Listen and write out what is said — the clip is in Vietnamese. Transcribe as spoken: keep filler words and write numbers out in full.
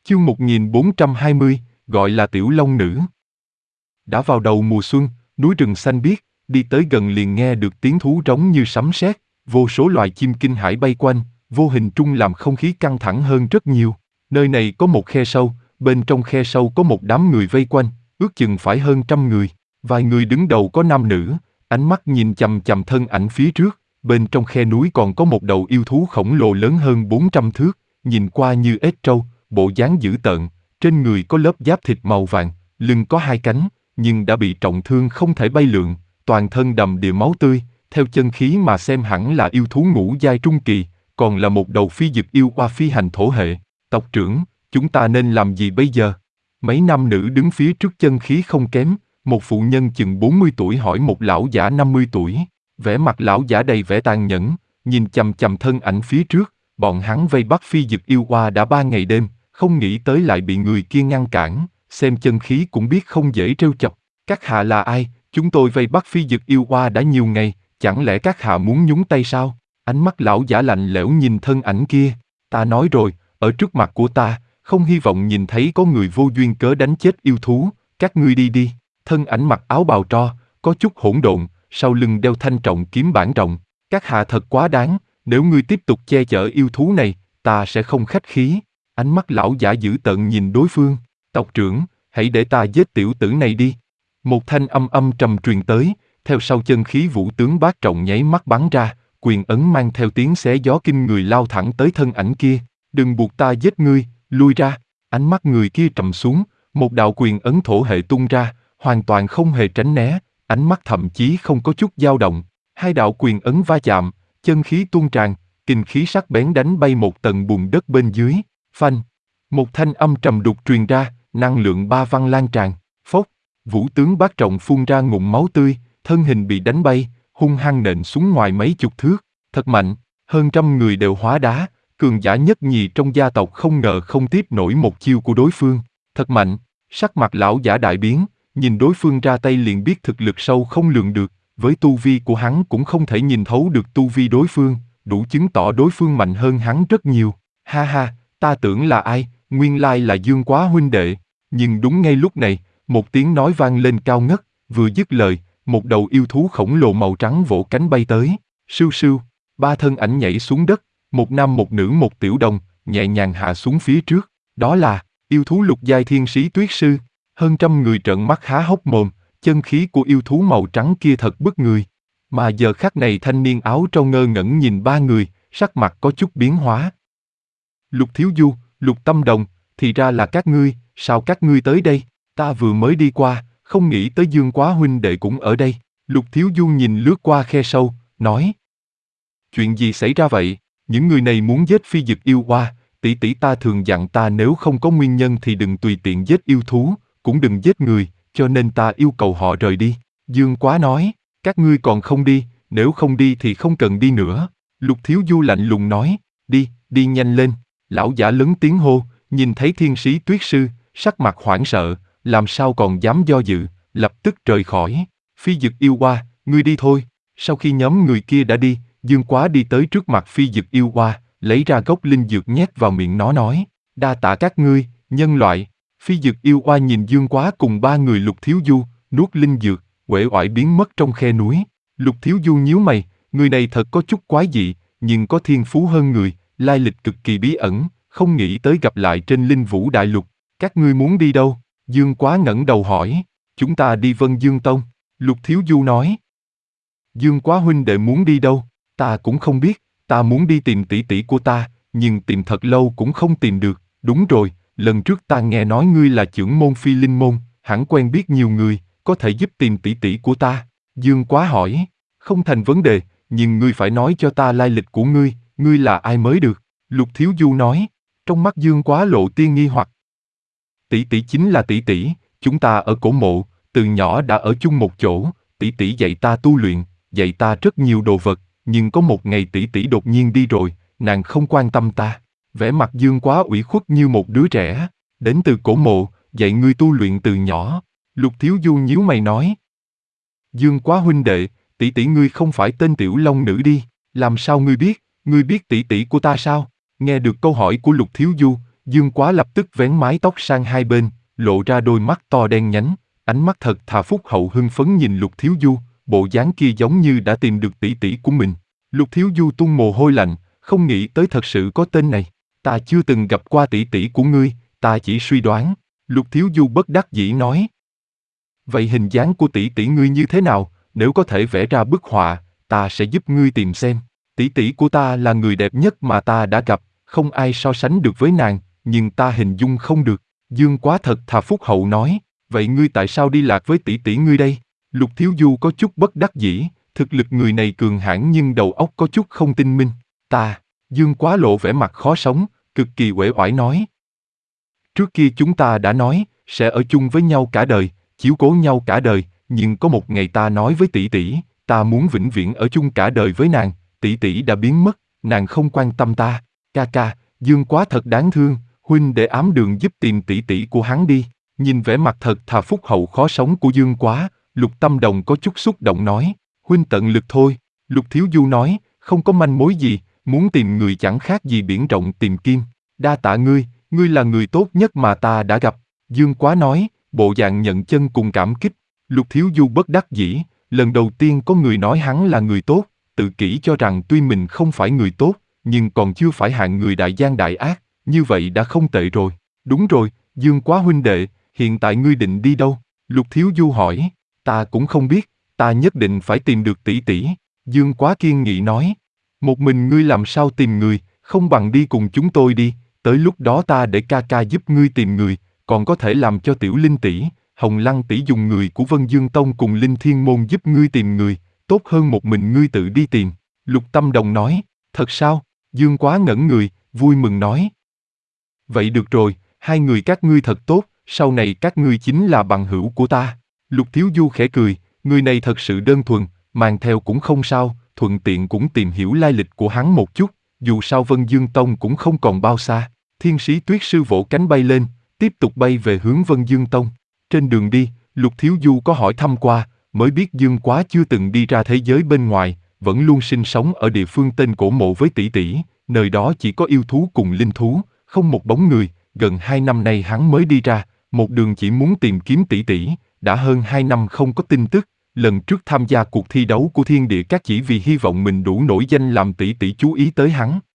Chương một nghìn bốn trăm hai mươi, gọi là Tiểu Long Nữ. Đã vào đầu mùa xuân, núi rừng xanh biếc, đi tới gần liền nghe được tiếng thú rống như sấm sét, vô số loài chim kinh hãi bay quanh, vô hình trung làm không khí căng thẳng hơn rất nhiều. Nơi này có một khe sâu, bên trong khe sâu có một đám người vây quanh, ước chừng phải hơn trăm người. Vài người đứng đầu có nam nữ, ánh mắt nhìn chằm chằm thân ảnh phía trước. Bên trong khe núi còn có một đầu yêu thú khổng lồ lớn hơn bốn trăm thước, nhìn qua như ếch trâu, bộ dáng dữ tợn, trên người có lớp giáp thịt màu vàng, lưng có hai cánh, nhưng đã bị trọng thương không thể bay lượn, toàn thân đầm đìa máu tươi, theo chân khí mà xem hẳn là yêu thú ngũ giai trung kỳ, còn là một đầu phi dực yêu oa phi hành thổ hệ. Tộc trưởng, chúng ta nên làm gì bây giờ? Mấy nam nữ đứng phía trước chân khí không kém, một phụ nhân chừng bốn mươi tuổi hỏi một lão giả năm mươi tuổi. Vẻ mặt lão giả đầy vẻ tàn nhẫn, nhìn chằm chằm thân ảnh phía trước, bọn hắn vây bắt phi dực yêu oa đã ba ngày đêm, không nghĩ tới lại bị người kia ngăn cản, xem chân khí cũng biết không dễ trêu chọc. Các hạ là ai? Chúng tôi vây bắt phi dực yêu oa đã nhiều ngày, chẳng lẽ các hạ muốn nhúng tay sao? Ánh mắt lão giả lạnh lẽo nhìn thân ảnh kia. Ta nói rồi, ở trước mặt của ta, không hy vọng nhìn thấy có người vô duyên cớ đánh chết yêu thú, các ngươi đi đi. Thân ảnh mặc áo bào tro, có chút hỗn độn, sau lưng đeo thanh trọng kiếm bản rộng. Các hạ thật quá đáng, nếu ngươi tiếp tục che chở yêu thú này, ta sẽ không khách khí. Ánh mắt lão giả dữ tợn nhìn đối phương. Tộc trưởng, hãy để ta giết tiểu tử này đi. Một thanh âm âm trầm truyền tới, theo sau chân khí vũ tướng bát trọng nháy mắt bắn ra, quyền ấn mang theo tiếng xé gió kinh người lao thẳng tới thân ảnh kia. Đừng buộc ta giết ngươi, lui ra. Ánh mắt người kia trầm xuống, một đạo quyền ấn thổ hệ tung ra, hoàn toàn không hề tránh né, ánh mắt thậm chí không có chút dao động. Hai đạo quyền ấn va chạm, chân khí tuôn tràn, kình khí sắc bén đánh bay một tầng bùn đất bên dưới. Phanh! Một thanh âm trầm đục truyền ra, năng lượng ba văn lan tràn. Phốc! Vũ tướng bát trọng phun ra ngụm máu tươi, thân hình bị đánh bay, hung hăng nện xuống ngoài mấy chục thước. Thật mạnh, hơn trăm người đều hóa đá, cường giả nhất nhì trong gia tộc không ngờ không tiếp nổi một chiêu của đối phương. Thật mạnh! Sắc mặt lão giả đại biến, nhìn đối phương ra tay liền biết thực lực sâu không lường được, với tu vi của hắn cũng không thể nhìn thấu được tu vi đối phương, đủ chứng tỏ đối phương mạnh hơn hắn rất nhiều. Ha ha, ta tưởng là ai, nguyên lai là Dương Quá huynh đệ. Nhưng đúng ngay lúc này, một tiếng nói vang lên cao ngất, vừa dứt lời, một đầu yêu thú khổng lồ màu trắng vỗ cánh bay tới. Sưu sưu, ba thân ảnh nhảy xuống đất, một nam một nữ một tiểu đồng, nhẹ nhàng hạ xuống phía trước. Đó là yêu thú lục giai thiên sĩ tuyết sư. Hơn trăm người trợn mắt há hốc mồm, chân khí của yêu thú màu trắng kia thật bức người. Mà giờ khắc này thanh niên áo trâu ngơ ngẩn nhìn ba người, sắc mặt có chút biến hóa. Lục Thiếu Du, Lục Tâm Đồng, thì ra là các ngươi, sao các ngươi tới đây? Ta vừa mới đi qua, không nghĩ tới Dương Quá huynh đệ cũng ở đây. Lục Thiếu Du nhìn lướt qua khe sâu, nói. Chuyện gì xảy ra vậy? Những người này muốn giết phi dực yêu oa, tỷ tỷ ta thường dặn ta nếu không có nguyên nhân thì đừng tùy tiện giết yêu thú, cũng đừng giết người, cho nên ta yêu cầu họ rời đi. Dương Quá nói, các ngươi còn không đi, nếu không đi thì không cần đi nữa. Lục Thiếu Du lạnh lùng nói, đi, đi nhanh lên. Lão giả lớn tiếng hô, nhìn thấy thiên sĩ tuyết sư, sắc mặt hoảng sợ, làm sao còn dám do dự, lập tức rời khỏi. Phi dực yêu oa, ngươi đi thôi. Sau khi nhóm người kia đã đi, Dương Quá đi tới trước mặt phi dực yêu oa, lấy ra gốc linh dược nhét vào miệng nó nói, đa tạ các ngươi, nhân loại. Phi dực yêu oa nhìn Dương Quá cùng ba người Lục Thiếu Du, nuốt linh dược, uể oải biến mất trong khe núi. Lục Thiếu Du nhíu mày, người này thật có chút quái dị, nhưng có thiên phú hơn người, lai lịch cực kỳ bí ẩn, không nghĩ tới gặp lại trên Linh Vũ Đại Lục. Các ngươi muốn đi đâu? Dương Quá ngẩng đầu hỏi. Chúng ta đi Vân Dương Tông. Lục Thiếu Du nói. Dương Quá huynh đệ muốn đi đâu? Ta cũng không biết, ta muốn đi tìm tỷ tỷ của ta, nhưng tìm thật lâu cũng không tìm được. Đúng rồi, lần trước ta nghe nói ngươi là trưởng môn Phi Linh môn, hẳn quen biết nhiều người, có thể giúp tìm tỷ tỷ của ta. Dương Quá hỏi. Không thành vấn đề, nhưng ngươi phải nói cho ta lai lịch của ngươi, ngươi là ai mới được. Lục Thiếu Du nói. Trong mắt Dương Quá lộ tia nghi hoặc. Tỷ tỷ chính là tỷ tỷ, chúng ta ở cổ mộ, từ nhỏ đã ở chung một chỗ, tỷ tỷ dạy ta tu luyện, dạy ta rất nhiều đồ vật, nhưng có một ngày tỷ tỷ đột nhiên đi rồi, nàng không quan tâm ta. Vẻ mặt Dương Quá ủy khuất như một đứa trẻ, đến từ cổ mộ, dạy ngươi tu luyện từ nhỏ. Lục Thiếu Du nhíu mày nói. Dương Quá huynh đệ, tỷ tỷ ngươi không phải tên Tiểu Long Nữ đi, làm sao ngươi biết, ngươi biết tỷ tỷ của ta sao? Nghe được câu hỏi của Lục Thiếu Du, Dương Quá lập tức vén mái tóc sang hai bên, lộ ra đôi mắt to đen nhánh, ánh mắt thật thà phúc hậu hưng phấn nhìn Lục Thiếu Du, bộ dáng kia giống như đã tìm được tỷ tỷ của mình. Lục Thiếu Du tuôn mồ hôi lạnh, không nghĩ tới thật sự có tên này. Ta chưa từng gặp qua tỷ tỷ của ngươi, ta chỉ suy đoán. Lục Thiếu Du bất đắc dĩ nói. Vậy hình dáng của tỷ tỷ ngươi như thế nào, nếu có thể vẽ ra bức họa, ta sẽ giúp ngươi tìm xem. Tỷ tỷ của ta là người đẹp nhất mà ta đã gặp, không ai so sánh được với nàng, nhưng ta hình dung không được. Dương Quá thật thà phúc hậu nói, vậy ngươi tại sao đi lạc với tỷ tỷ ngươi đây? Lục Thiếu Du có chút bất đắc dĩ, thực lực người này cường hãn nhưng đầu óc có chút không tinh minh. Ta, Dương Quá lộ vẻ mặt khó sống, cực kỳ uể oải nói. Trước kia chúng ta đã nói, sẽ ở chung với nhau cả đời, chiếu cố nhau cả đời, nhưng có một ngày ta nói với tỷ tỷ, ta muốn vĩnh viễn ở chung cả đời với nàng, tỷ tỷ đã biến mất, nàng không quan tâm ta. Ca ca, Dương Quá thật đáng thương, huynh để ám đường giúp tìm tỷ tỷ của hắn đi. Nhìn vẻ mặt thật thà phúc hậu khó sống của Dương Quá, Lục Tâm Đồng có chút xúc động nói, huynh tận lực thôi. Lục Thiếu Du nói, không có manh mối gì, muốn tìm người chẳng khác gì biển rộng tìm kim. Đa tạ ngươi, ngươi là người tốt nhất mà ta đã gặp. Dương Quá nói, bộ dạng nhận chân cùng cảm kích. Lục Thiếu Du bất đắc dĩ, lần đầu tiên có người nói hắn là người tốt, tự kỷ cho rằng tuy mình không phải người tốt, nhưng còn chưa phải hạng người đại gian đại ác, như vậy đã không tệ rồi. Đúng rồi, Dương Quá huynh đệ, hiện tại ngươi định đi đâu? Lục Thiếu Du hỏi, ta cũng không biết, ta nhất định phải tìm được tỷ tỷ. Dương Quá kiên nghị nói, một mình ngươi làm sao tìm người, không bằng đi cùng chúng tôi đi, tới lúc đó ta để ca ca giúp ngươi tìm người, còn có thể làm cho Tiểu Linh tỷ, Hồng Lăng tỷ dùng người của Vân Dương Tông cùng Linh Thiên Môn giúp ngươi tìm người, tốt hơn một mình ngươi tự đi tìm. Lục Tâm Đồng nói, thật sao? Dương Quá ngẩn người, vui mừng nói. Vậy được rồi, hai người các ngươi thật tốt, sau này các ngươi chính là bằng hữu của ta. Lục Thiếu Du khẽ cười, người này thật sự đơn thuần, mang theo cũng không sao, thuận tiện cũng tìm hiểu lai lịch của hắn một chút, dù sao Vân Dương Tông cũng không còn bao xa. Thiên Sĩ Tuyết Sư vỗ cánh bay lên, tiếp tục bay về hướng Vân Dương Tông. Trên đường đi, Lục Thiếu Du có hỏi thăm qua, mới biết Dương Quá chưa từng đi ra thế giới bên ngoài, vẫn luôn sinh sống ở địa phương tên Cổ Mộ với tỷ tỷ, nơi đó chỉ có yêu thú cùng linh thú, không một bóng người. Gần hai năm nay hắn mới đi ra, một đường chỉ muốn tìm kiếm tỷ tỷ, đã hơn hai năm không có tin tức. Lần trước tham gia cuộc thi đấu của thiên địa các chỉ vì hy vọng mình đủ nổi danh làm tỷ tỷ chú ý tới hắn.